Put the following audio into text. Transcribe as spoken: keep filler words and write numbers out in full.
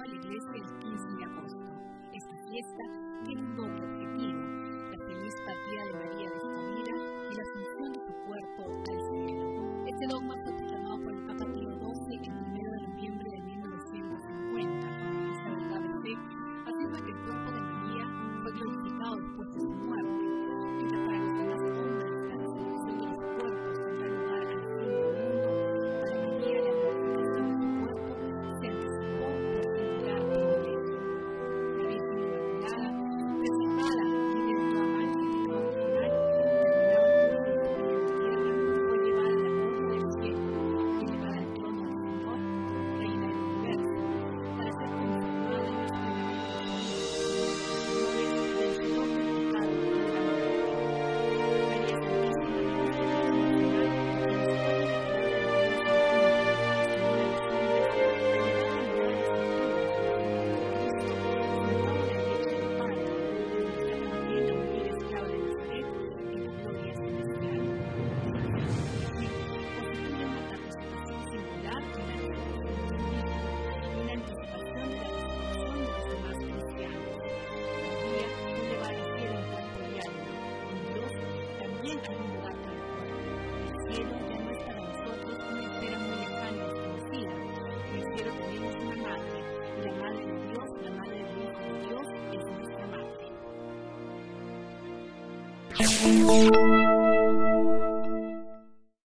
la iglesia el quince de agosto. Esta fiesta tiene un doble objetivo: la feliz partida de María de esta vida y la asunción de su cuerpo al cielo. Este dogma fue proclamado por el Papa Pío doce el primero de noviembre de mil novecientos cincuenta. Esta verdadera fe afirma que el cuerpo de María fue glorificado después de su muerte, mientras para los demás hombres la resurrección de los cuerpos tendrá lugar al fin del mundo. Para María la glorificación de su cuerpo se anticipó por singular privilegio. La Virgen Inmaculada, preservada libre de toda mancha y pecado original, terminaba el curso de su vida en la tierra, fue llevada a la gloria del cielo y llevada al trono del Señor, reina del universo, para ser conformada en los Thank you.